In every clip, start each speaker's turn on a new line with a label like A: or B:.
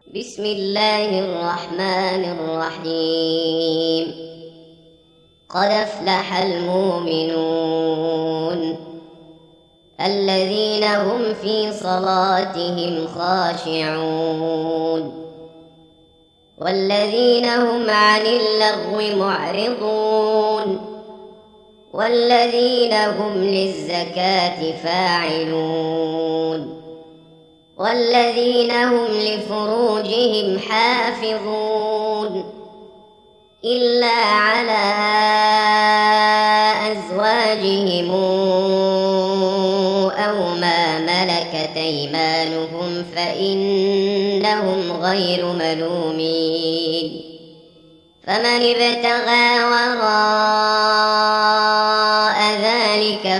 A: بسم الله الرحمن الرحيم. قد أفلح المؤمنون الذين هم في صلاتهم خاشعون والذين هم عن اللغو معرضون والذين هم للزكاة فاعلون والذين هم لفروجهم حافظون إلا على أزواجهم أو ما ملكت أيمانهم فإنهم غير ملومين. فمن ابتغى وراء ذلك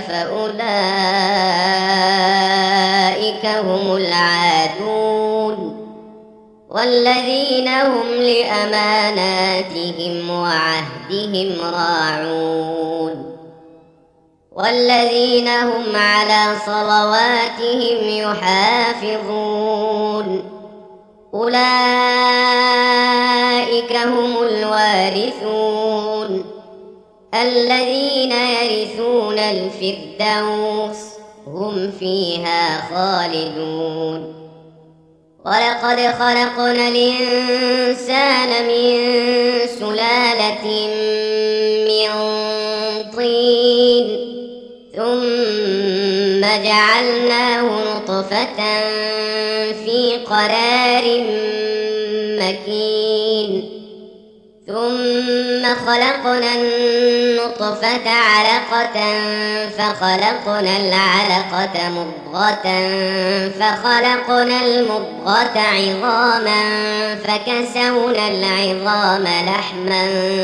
A: فأولئك هم العادون والذين هم لأماناتهم وعهدهم راعون والذين هم على صلواتهم يحافظون أولئك هم الوارثون الذين يرثون الفردوس هم فيها خالدون. ولقد خلقنا الإنسان من سلالة من طين ثم جعلناه نطفة في قرار مكين ثم خلقنا النطفة علقة فخلقنا العلقة مضغة فخلقنا المضغة عظاما فكسونا العظام لحما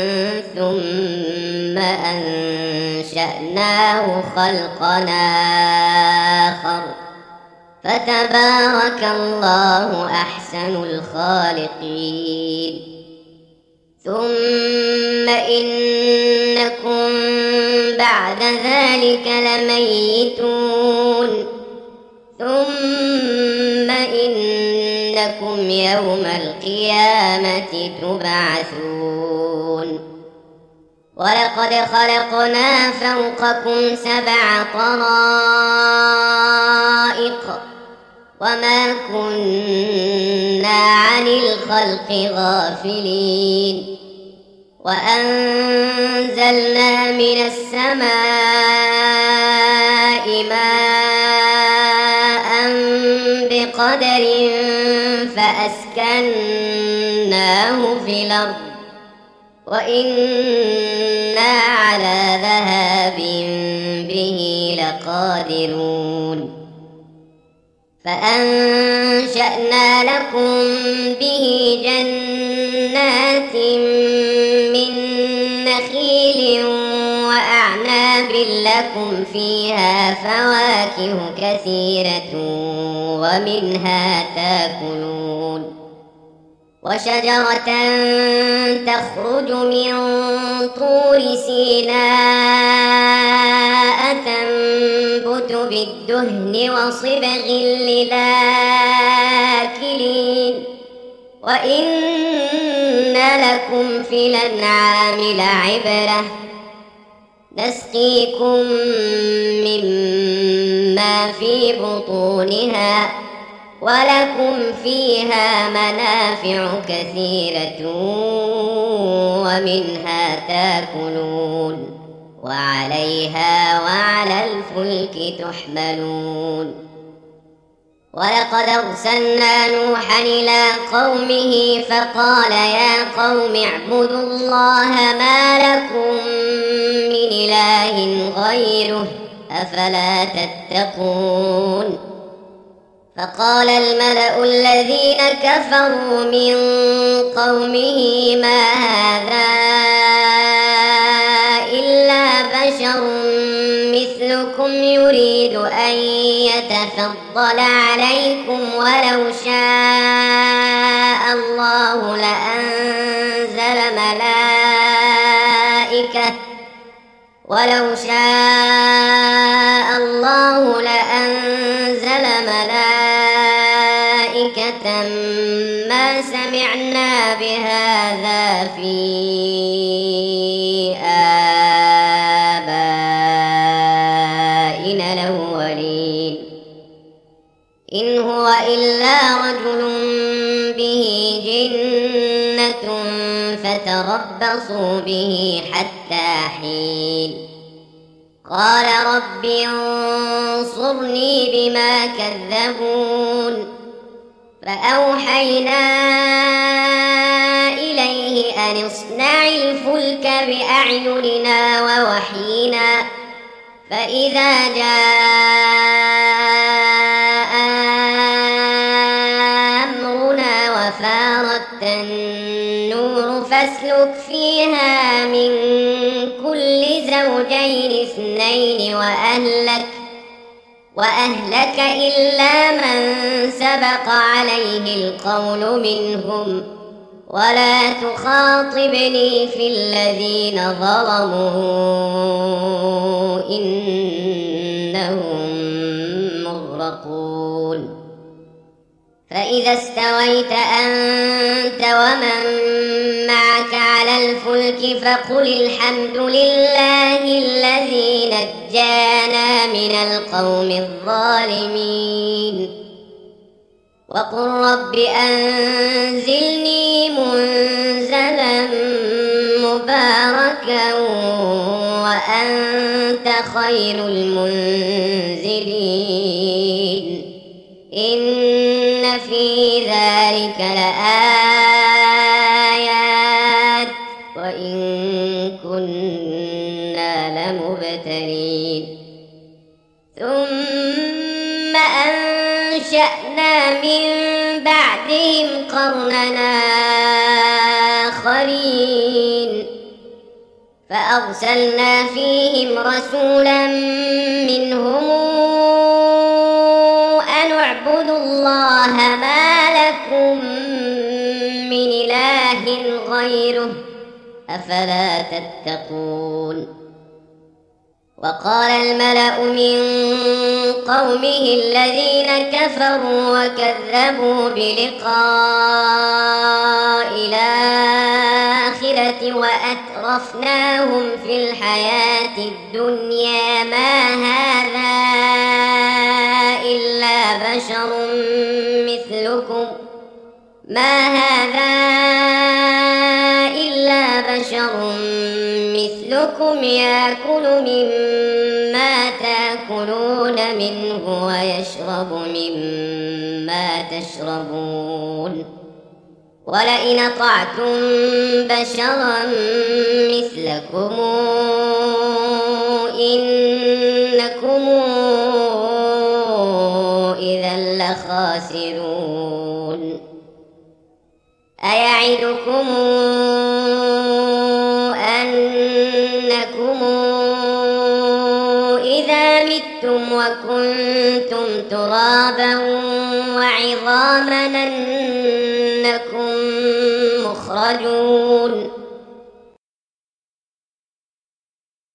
A: ثم أنشأناه خلقا آخر فتبارك الله أحسن الخالقين. ثم إنكم بعد ذلك لميتون ثم إنكم يوم القيامة تبعثون. ولقد خلقنا فوقكم 7 طرائق وما كنا عن الخلق غافلين وأنزلنا من السماء ماء بقدر فأسكناه في الأرض وإنا على ذهاب به لقادرون. فأنشأنا لكم به جنات من نخيل وأعناب لكم فيها فواكه كثيرة ومنها تاكلون وشجرة تخرج من طور سيناء تنبت بالدهن وصبغ للآكلين وإن لكم في الأنعام لعبرة نسقيكم مما في بطونها ولكم فيها منافع كثيرة ومنها تاكلون وعليها وعلى الفلك تحملون. ولقد أرسلنا نوحا إلى قومه فقال يا قوم اعبدوا الله ما لكم من إله غيره أفلا تتقون. فقال الملأ الذين كفروا من قومه ما هذا إلا بشر مثلكم يريد أن يتفضل عليكم ولو شاء الله لأنزل ملائكة ما سمعنا بهذا في آبائنا الأولين إن هو إلا رجل به جنة فتربصوا به حتى حين قال رب انصرني بما كذبون فأوحينا إليه أن اصنع الفلك بأعيننا ووحينا فإذا جاء أمرنا وفارت النور فاسلك فيها من كل زوجين اثنين وأهلك إلا من سبق عليه القول منهم ولا تخاطبني في الذين ظلموا إنهم مغرقون فإذا استويت أنت ومن معك على الفلك فقل الحمد لله الذي نجانا من القوم الظالمين وقل رب أنزلني منزلا مباركا وأنت خير المنزلين إن في ذلك لآيات وإن كنا لمبتلين ثم أنشأنا من بعدهم قرننا آخرين فأرسلنا فيهم رسولا منهم أن اعبدوا الله ما لكم من إله غيره أفلا تتقون وقال الملأ من قومه الذين كفروا وكذبوا بلقاء الآخرة وأترفناهم في الحياة الدنيا ما هذا إلا بشر مثلكم يأكل مما تأكلون منه ويشرب مما تشربون ولئن أطعتم بشرا مثلكم إنكم إذا لخاسرون أيعدكم أنكم إذا متم وكنتم ترابا وعظاما أنكم مخرجون